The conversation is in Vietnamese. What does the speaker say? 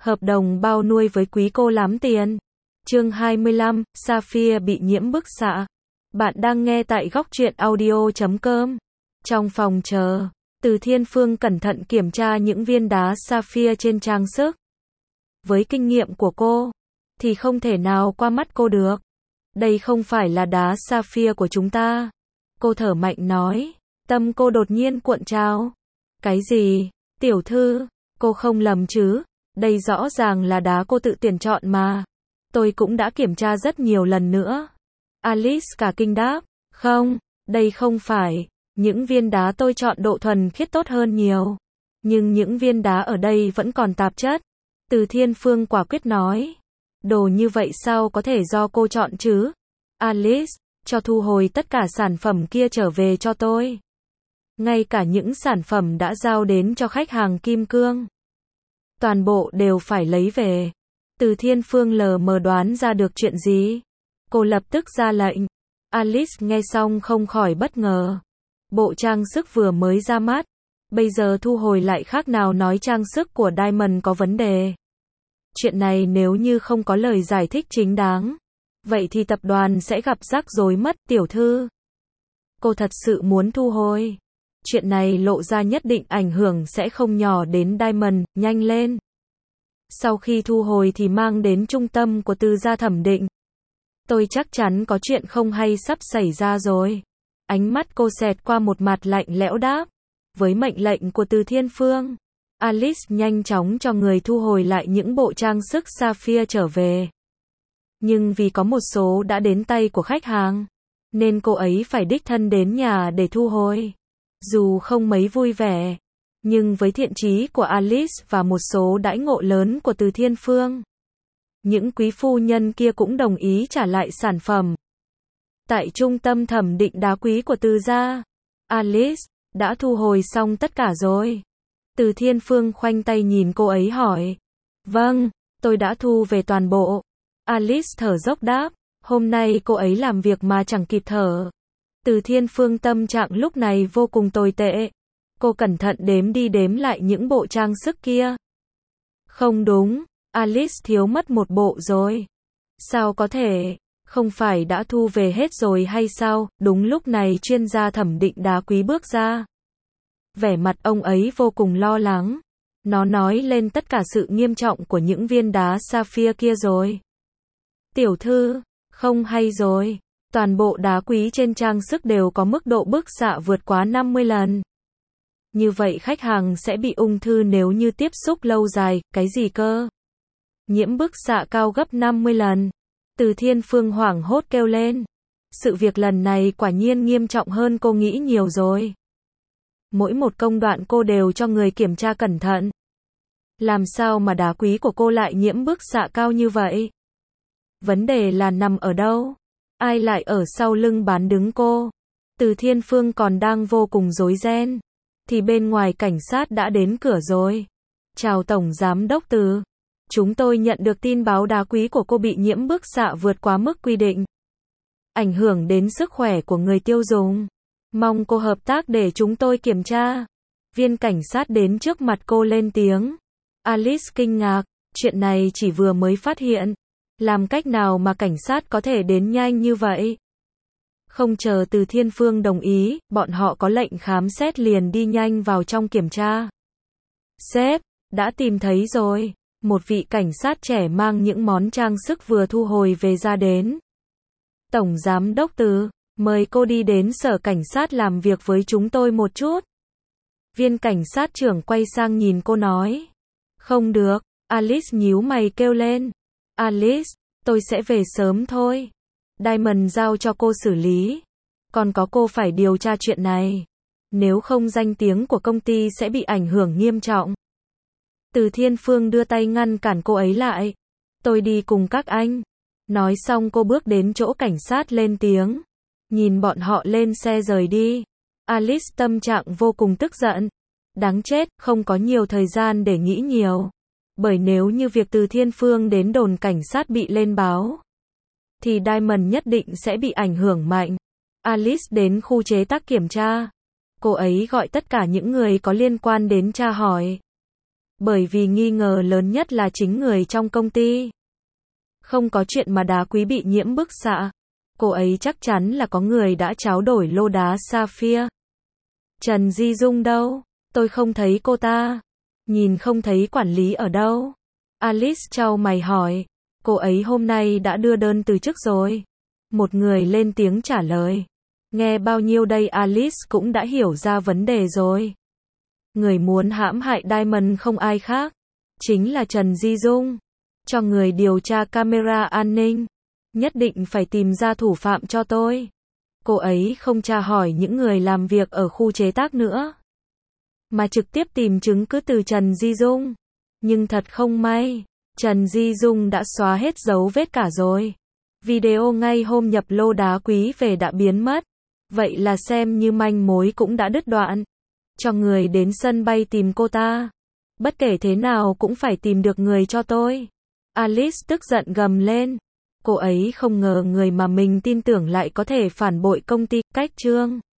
Hợp đồng bao nuôi với quý cô lắm tiền. Chương 25, Sapphire bị nhiễm bức xạ. Bạn đang nghe tại góc truyện audio.com. Trong phòng chờ, Từ Thiên Phương cẩn thận kiểm tra những viên đá Sapphire trên trang sức. Với kinh nghiệm của cô, thì không thể nào qua mắt cô được. Đây không phải là đá Sapphire của chúng ta. Cô thở mạnh nói. Tâm cô đột nhiên cuộn trào. Cái gì? Tiểu thư, cô không lầm chứ? Đây rõ ràng là đá cô tự tuyển chọn mà. Tôi cũng đã kiểm tra rất nhiều lần nữa. Alice cả kinh đáp. Không, đây không phải. Những viên đá tôi chọn độ thuần khiết tốt hơn nhiều. Nhưng những viên đá ở đây vẫn còn tạp chất. Từ Thiên Phương quả quyết nói. Đồ như vậy sao có thể do cô chọn chứ? Alice, cho thu hồi tất cả sản phẩm kia trở về cho tôi. Ngay cả những sản phẩm đã giao đến cho khách hàng kim cương. Toàn bộ đều phải lấy về. Từ Thiên Phương lờ mờ đoán ra được chuyện gì. Cô lập tức ra lệnh. Alice nghe xong không khỏi bất ngờ. Bộ trang sức vừa mới ra mắt. Bây giờ thu hồi lại khác nào nói trang sức của Diamond có vấn đề. Chuyện này nếu như không có lời giải thích chính đáng. Vậy thì tập đoàn sẽ gặp rắc rối mất, tiểu thư. Cô thật sự muốn thu hồi. Chuyện này lộ ra nhất định ảnh hưởng sẽ không nhỏ đến Diamond, nhanh lên. Sau khi thu hồi thì mang đến trung tâm của Từ gia thẩm định. Tôi chắc chắn có chuyện không hay sắp xảy ra rồi. Ánh mắt cô xẹt qua một mặt lạnh lẽo đáp. Với mệnh lệnh của Từ Thiên Phương, Alice nhanh chóng cho người thu hồi lại những bộ trang sức Sapphire trở về. Nhưng vì có một số đã đến tay của khách hàng, nên cô ấy phải đích thân đến nhà để thu hồi. Dù không mấy vui vẻ, nhưng với thiện chí của Alice và một số đãi ngộ lớn của Từ Thiên Phương, những quý phu nhân kia cũng đồng ý trả lại sản phẩm. Tại trung tâm thẩm định đá quý của Từ gia, Alice đã thu hồi xong tất cả rồi. Từ Thiên Phương khoanh tay nhìn cô ấy hỏi. Vâng, tôi đã thu về toàn bộ. Alice thở dốc đáp. Hôm nay cô ấy làm việc mà chẳng kịp thở. Từ Thiên Phương tâm trạng lúc này vô cùng tồi tệ. Cô cẩn thận đếm đi đếm lại những bộ trang sức kia. Không đúng, Alice thiếu mất một bộ rồi. Sao có thể? Không phải đã thu về hết rồi hay sao? Đúng lúc này chuyên gia thẩm định đá quý bước ra. Vẻ mặt ông ấy vô cùng lo lắng. Nó nói lên tất cả sự nghiêm trọng của những viên đá Sapphire kia rồi. Tiểu thư, không hay rồi. Toàn bộ đá quý trên trang sức đều có mức độ bức xạ vượt quá 50 lần. Như vậy khách hàng sẽ bị ung thư nếu như tiếp xúc lâu dài. Cái gì cơ? Nhiễm bức xạ cao gấp 50 lần. Từ Thiên Phương hoảng hốt kêu lên. Sự việc lần này quả nhiên nghiêm trọng hơn cô nghĩ nhiều rồi. Mỗi một công đoạn cô đều cho người kiểm tra cẩn thận. Làm sao mà đá quý của cô lại nhiễm bức xạ cao như vậy? Vấn đề là nằm ở đâu? Ai lại ở sau lưng bán đứng cô? Từ Thiên Phương còn đang vô cùng rối ren. Thì bên ngoài cảnh sát đã đến cửa rồi. Chào Tổng Giám đốc Từ. Chúng tôi nhận được tin báo đá quý của cô bị nhiễm bức xạ vượt quá mức quy định. Ảnh hưởng đến sức khỏe của người tiêu dùng. Mong cô hợp tác để chúng tôi kiểm tra. Viên cảnh sát đến trước mặt cô lên tiếng. Alice kinh ngạc. Chuyện này chỉ vừa mới phát hiện. Làm cách nào mà cảnh sát có thể đến nhanh như vậy? Không chờ Từ Thiên Phương đồng ý, bọn họ có lệnh khám xét liền đi nhanh vào trong kiểm tra. Sếp, đã tìm thấy rồi. Một vị cảnh sát trẻ mang những món trang sức vừa thu hồi về ra đến. Tổng Giám đốc Từ, mời cô đi đến sở cảnh sát làm việc với chúng tôi một chút. Viên cảnh sát trưởng quay sang nhìn cô nói. Không được, Alice nhíu mày kêu lên. Alice, tôi sẽ về sớm thôi. Diamond giao cho cô xử lý. Còn có cô phải điều tra chuyện này. Nếu không danh tiếng của công ty sẽ bị ảnh hưởng nghiêm trọng. Từ Thiên Phương đưa tay ngăn cản cô ấy lại. Tôi đi cùng các anh. Nói xong cô bước đến chỗ cảnh sát lên tiếng. Nhìn bọn họ lên xe rời đi. Alice tâm trạng vô cùng tức giận. Đáng chết, không có nhiều thời gian để nghĩ nhiều. Bởi nếu như việc Từ Thiên Phương đến đồn cảnh sát bị lên báo, thì Diamond nhất định sẽ bị ảnh hưởng mạnh. Alice đến khu chế tác kiểm tra. Cô ấy gọi tất cả những người có liên quan đến tra hỏi. Bởi vì nghi ngờ lớn nhất là chính người trong công ty. Không có chuyện mà đá quý bị nhiễm bức xạ. Cô ấy chắc chắn là có người đã tráo đổi lô đá Sapphire. Trần Di Dung đâu? Tôi không thấy cô ta. Nhìn không thấy quản lý ở đâu. Alice chau mày hỏi. Cô ấy hôm nay đã đưa đơn từ chức rồi. Một người lên tiếng trả lời. Nghe bao nhiêu đây Alice cũng đã hiểu ra vấn đề rồi. Người muốn hãm hại Diamond không ai khác. Chính là Trần Di Dung. Cho người điều tra camera an ninh. Nhất định phải tìm ra thủ phạm cho tôi. Cô ấy không tra hỏi những người làm việc ở khu chế tác nữa. Mà trực tiếp tìm chứng cứ từ Trần Di Dung. Nhưng thật không may. Trần Di Dung đã xóa hết dấu vết cả rồi. Video ngay hôm nhập lô đá quý về đã biến mất. Vậy là xem như manh mối cũng đã đứt đoạn. Cho người đến sân bay tìm cô ta. Bất kể thế nào cũng phải tìm được người cho tôi. Alice tức giận gầm lên. Cô ấy không ngờ người mà mình tin tưởng lại có thể phản bội công ty. Cách chương